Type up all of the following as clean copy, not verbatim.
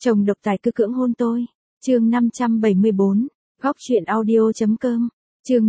Chồng độc tài cứ cưỡng hôn tôi. Chương 574, góc truyện audio.com. Chương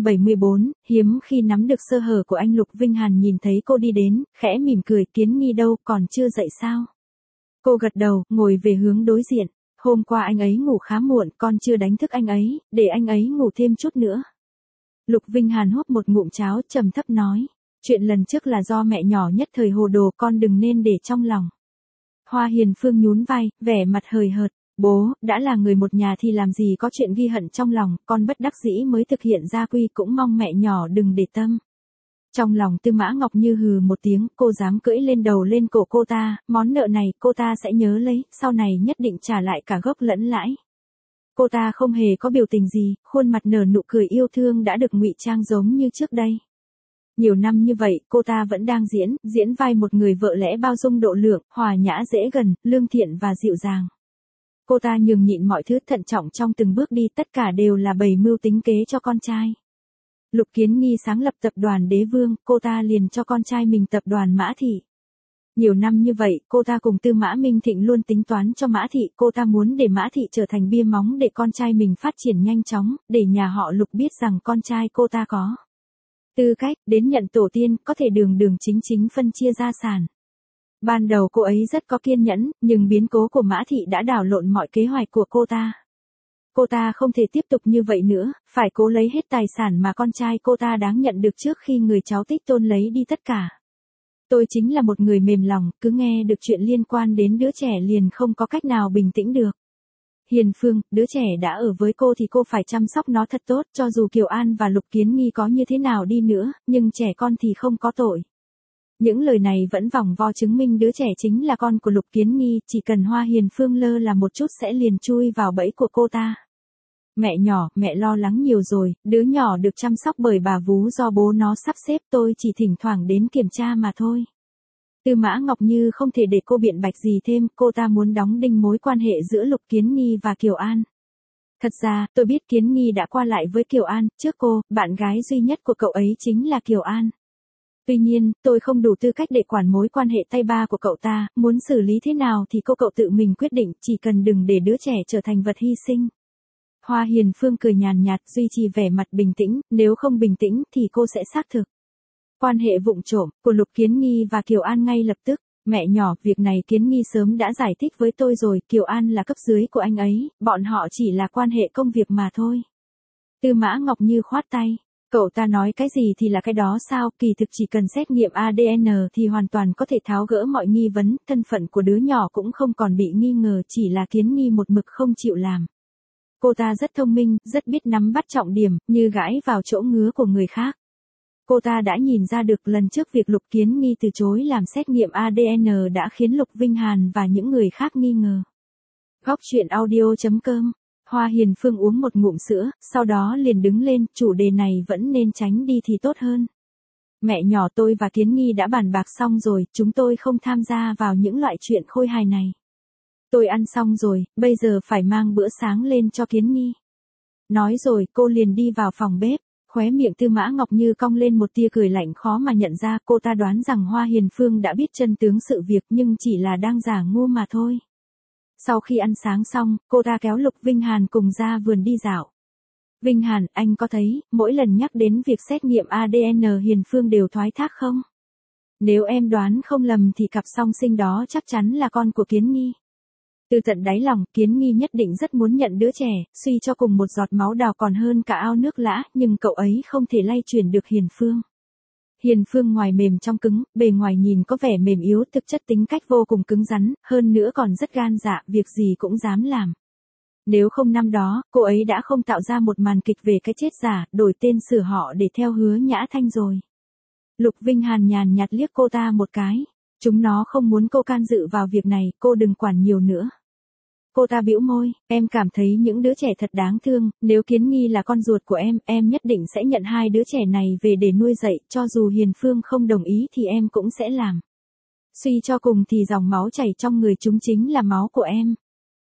574, hiếm khi nắm được sơ hở của anh Lục Vinh Hàn nhìn thấy cô đi đến, khẽ mỉm cười, Kiến Nghi đâu, còn chưa dậy sao? Cô gật đầu, ngồi về hướng đối diện. Hôm qua anh ấy ngủ khá muộn, con chưa đánh thức anh ấy, để anh ấy ngủ thêm chút nữa. Lục Vinh Hàn húp một ngụm cháo, trầm thấp nói. Chuyện lần trước là do mẹ nhỏ nhất thời hồ đồ, con đừng nên để trong lòng. Hoa Hiền Phương nhún vai, vẻ mặt hời hợt. Bố, đã là người một nhà thì làm gì có chuyện ghi hận trong lòng, con bất đắc dĩ mới thực hiện gia quy, cũng mong mẹ nhỏ đừng để tâm. Trong lòng Tư Mã Ngọc Như hừ một tiếng, cô dám cưỡi lên đầu lên cổ cô ta, món nợ này cô ta sẽ nhớ lấy, sau này nhất định trả lại cả gốc lẫn lãi. Cô ta không hề có biểu tình gì, khuôn mặt nở nụ cười yêu thương đã được ngụy trang giống như trước đây. Nhiều năm như vậy, cô ta vẫn đang diễn vai một người vợ lẽ bao dung độ lượng, hòa nhã dễ gần, lương thiện và dịu dàng. Cô ta nhường nhịn mọi thứ, thận trọng trong từng bước đi, tất cả đều là bày mưu tính kế cho con trai. Lục Kiến Nghi sáng lập tập đoàn Đế Vương, cô ta liền cho con trai mình tập đoàn Mã Thị. Nhiều năm như vậy, cô ta cùng Tư Mã Minh Thịnh luôn tính toán cho Mã Thị, cô ta muốn để Mã Thị trở thành bia móng để con trai mình phát triển nhanh chóng, để nhà họ Lục biết rằng con trai cô ta có tư cách đến nhận tổ tiên, có thể đường đường chính chính phân chia gia sản. Ban đầu cô ấy rất có kiên nhẫn, nhưng biến cố của Mã Thị đã đảo lộn mọi kế hoạch của cô ta. Cô ta không thể tiếp tục như vậy nữa, phải cố lấy hết tài sản mà con trai cô ta đáng nhận được trước khi người cháu Tích Tôn lấy đi tất cả. Tôi chính là một người mềm lòng, cứ nghe được chuyện liên quan đến đứa trẻ liền không có cách nào bình tĩnh được. Hiền Phương, đứa trẻ đã ở với cô thì cô phải chăm sóc nó thật tốt, cho dù Kiều An và Lục Kiến Nghi có như thế nào đi nữa, nhưng trẻ con thì không có tội. Những lời này vẫn vòng vo chứng minh đứa trẻ chính là con của Lục Kiến Nghi, chỉ cần Hoa Hiền Phương lơ là một chút sẽ liền chui vào bẫy của cô ta. Mẹ nhỏ, mẹ lo lắng nhiều rồi, đứa nhỏ được chăm sóc bởi bà vú do bố nó sắp xếp, tôi chỉ thỉnh thoảng đến kiểm tra mà thôi. Tư Mã Ngọc Như không thể để cô biện bạch gì thêm, cô ta muốn đóng đinh mối quan hệ giữa Lục Kiến Nghi và Kiều An. Thật ra, tôi biết Kiến Nghi đã qua lại với Kiều An, trước cô, bạn gái duy nhất của cậu ấy chính là Kiều An. Tuy nhiên, tôi không đủ tư cách để quản mối quan hệ tay ba của cậu ta, muốn xử lý thế nào thì cậu tự mình quyết định, chỉ cần đừng để đứa trẻ trở thành vật hy sinh. Hoa Hiền Phương cười nhàn nhạt, duy trì vẻ mặt bình tĩnh, nếu không bình tĩnh thì cô sẽ xác thực. Quan hệ vụng trộm của Lục Kiến Nghi và Kiều An ngay lập tức. Mẹ nhỏ, việc này Kiến Nghi sớm đã giải thích với tôi rồi, Kiều An là cấp dưới của anh ấy, bọn họ chỉ là quan hệ công việc mà thôi. Tư Mã Ngọc Như khoát tay. Cậu ta nói cái gì thì là cái đó sao, kỳ thực chỉ cần xét nghiệm ADN thì hoàn toàn có thể tháo gỡ mọi nghi vấn, thân phận của đứa nhỏ cũng không còn bị nghi ngờ, chỉ là Kiến Nghi một mực không chịu làm. Cô ta rất thông minh, rất biết nắm bắt trọng điểm, như gãi vào chỗ ngứa của người khác. Cô ta đã nhìn ra được lần trước việc Lục Kiến Nghi từ chối làm xét nghiệm ADN đã khiến Lục Vinh Hàn và những người khác nghi ngờ. Góc truyện audio.com. Hoa Hiền Phương uống một ngụm sữa, sau đó liền đứng lên, chủ đề này vẫn nên tránh đi thì tốt hơn. Mẹ nhỏ, tôi và Kiến Nghi đã bàn bạc xong rồi, chúng tôi không tham gia vào những loại chuyện khôi hài này. Tôi ăn xong rồi, bây giờ phải mang bữa sáng lên cho Kiến Nghi. Nói rồi, cô liền đi vào phòng bếp. Khóe miệng Tư Mã Ngọc Như cong lên một tia cười lạnh, khó mà nhận ra, cô ta đoán rằng Hoa Hiền Phương đã biết chân tướng sự việc nhưng chỉ là đang giả ngu mà thôi. Sau khi ăn sáng xong, cô ta kéo Lục Vinh Hàn cùng ra vườn đi dạo. Vinh Hàn, anh có thấy, mỗi lần nhắc đến việc xét nghiệm ADN Hiền Phương đều thoái thác không? Nếu em đoán không lầm thì cặp song sinh đó chắc chắn là con của Kiến Nghi. Từ tận đáy lòng, Kiến Nghi nhất định rất muốn nhận đứa trẻ, suy cho cùng một giọt máu đào còn hơn cả ao nước lã, nhưng cậu ấy không thể lay chuyển được Hiền Phương. Hiền Phương ngoài mềm trong cứng, bề ngoài nhìn có vẻ mềm yếu, thực chất tính cách vô cùng cứng rắn, hơn nữa còn rất gan dạ, việc gì cũng dám làm. Nếu không năm đó, cô ấy đã không tạo ra một màn kịch về cái chết giả, đổi tên sửa họ để theo Hứa Nhã Thanh rồi. Lục Vinh Hàn nhàn nhạt liếc cô ta một cái. Chúng nó không muốn cô can dự vào việc này, cô đừng quản nhiều nữa. Cô ta bĩu môi, em cảm thấy những đứa trẻ thật đáng thương, nếu Kiến Nghi là con ruột của em nhất định sẽ nhận hai đứa trẻ này về để nuôi dạy, cho dù Hiền Phương không đồng ý thì em cũng sẽ làm. Suy cho cùng thì dòng máu chảy trong người chúng chính là máu của em.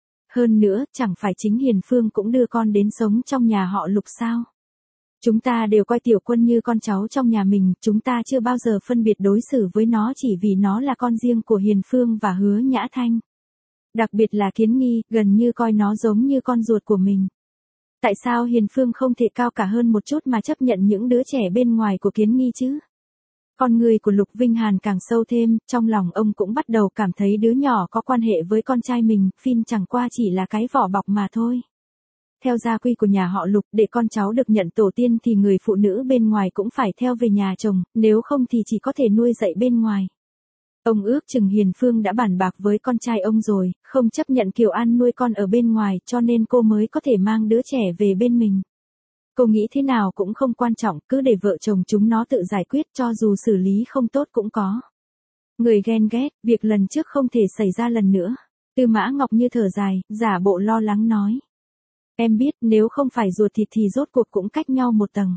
Hơn nữa, chẳng phải chính Hiền Phương cũng đưa con đến sống trong nhà họ Lục sao? Chúng ta đều coi Tiểu Quân như con cháu trong nhà mình, chúng ta chưa bao giờ phân biệt đối xử với nó chỉ vì nó là con riêng của Hiền Phương và Hứa Nhã Thanh. Đặc biệt là Kiến Nghi, gần như coi nó giống như con ruột của mình. Tại sao Hiền Phương không thể cao cả hơn một chút mà chấp nhận những đứa trẻ bên ngoài của Kiến Nghi chứ? Con người của Lục Vinh Hàn càng sâu thêm, trong lòng ông cũng bắt đầu cảm thấy đứa nhỏ có quan hệ với con trai mình, Phin chẳng qua chỉ là cái vỏ bọc mà thôi. Theo gia quy của nhà họ Lục, để con cháu được nhận tổ tiên thì người phụ nữ bên ngoài cũng phải theo về nhà chồng, nếu không thì chỉ có thể nuôi dạy bên ngoài. Ông ước chừng Hiền Phương đã bàn bạc với con trai ông rồi, không chấp nhận Kiều An nuôi con ở bên ngoài cho nên cô mới có thể mang đứa trẻ về bên mình. Cô nghĩ thế nào cũng không quan trọng, cứ để vợ chồng chúng nó tự giải quyết, cho dù xử lý không tốt cũng có. Người ghen ghét, việc lần trước không thể xảy ra lần nữa. Tư Mã Ngọc Như thở dài, giả bộ lo lắng nói. Em biết nếu không phải ruột thịt thì rốt cuộc cũng cách nhau một tầng.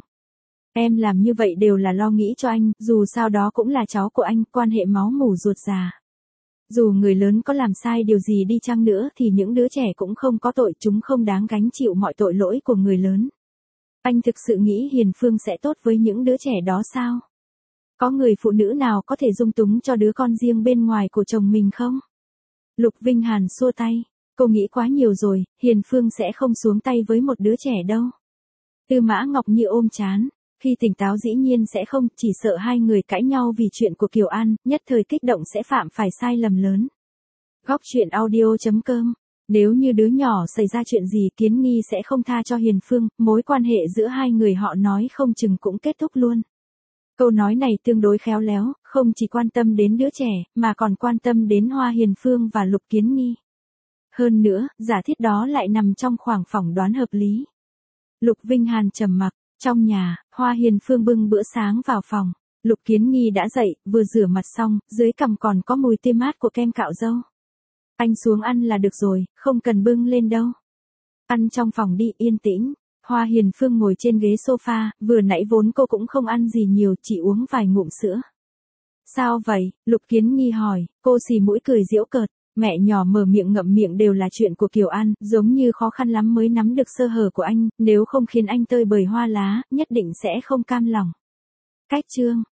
Em làm như vậy đều là lo nghĩ cho anh, dù sao đó cũng là cháu của anh, quan hệ máu mủ ruột già. Dù người lớn có làm sai điều gì đi chăng nữa thì những đứa trẻ cũng không có tội, chúng không đáng gánh chịu mọi tội lỗi của người lớn. Anh thực sự nghĩ Hiền Phương sẽ tốt với những đứa trẻ đó sao? Có người phụ nữ nào có thể dung túng cho đứa con riêng bên ngoài của chồng mình không? Lục Vinh Hàn xua tay. Cô nghĩ quá nhiều rồi, Hiền Phương sẽ không xuống tay với một đứa trẻ đâu. Tư Mã Ngọc Như ôm trán. Khi tỉnh táo dĩ nhiên sẽ không, chỉ sợ hai người cãi nhau vì chuyện của Kiều An, nhất thời kích động sẽ phạm phải sai lầm lớn. Góc truyện audio.com. Nếu như đứa nhỏ xảy ra chuyện gì Kiến Nghi sẽ không tha cho Hiền Phương, mối quan hệ giữa hai người họ nói không chừng cũng kết thúc luôn. Câu nói này tương đối khéo léo, không chỉ quan tâm đến đứa trẻ, mà còn quan tâm đến Hoa Hiền Phương và Lục Kiến Nghi. Hơn nữa, giả thiết đó lại nằm trong khoảng phỏng đoán hợp lý. Lục Vinh Hàn trầm mặc, trong nhà, Hoa Hiền Phương bưng bữa sáng vào phòng. Lục Kiến Nghi đã dậy, vừa rửa mặt xong, dưới cằm còn có mùi tê mát của kem cạo râu. Anh xuống ăn là được rồi, không cần bưng lên đâu. Ăn trong phòng đi, yên tĩnh. Hoa Hiền Phương ngồi trên ghế sofa, vừa nãy vốn cô cũng không ăn gì nhiều, chỉ uống vài ngụm sữa. Sao vậy? Lục Kiến Nghi hỏi, cô xì mũi cười giễu cợt. Mẹ nhỏ mở miệng ngậm miệng đều là chuyện của Kiều An, giống như khó khăn lắm mới nắm được sơ hở của anh, nếu không khiến anh tơi bời hoa lá, nhất định sẽ không cam lòng. Cách chương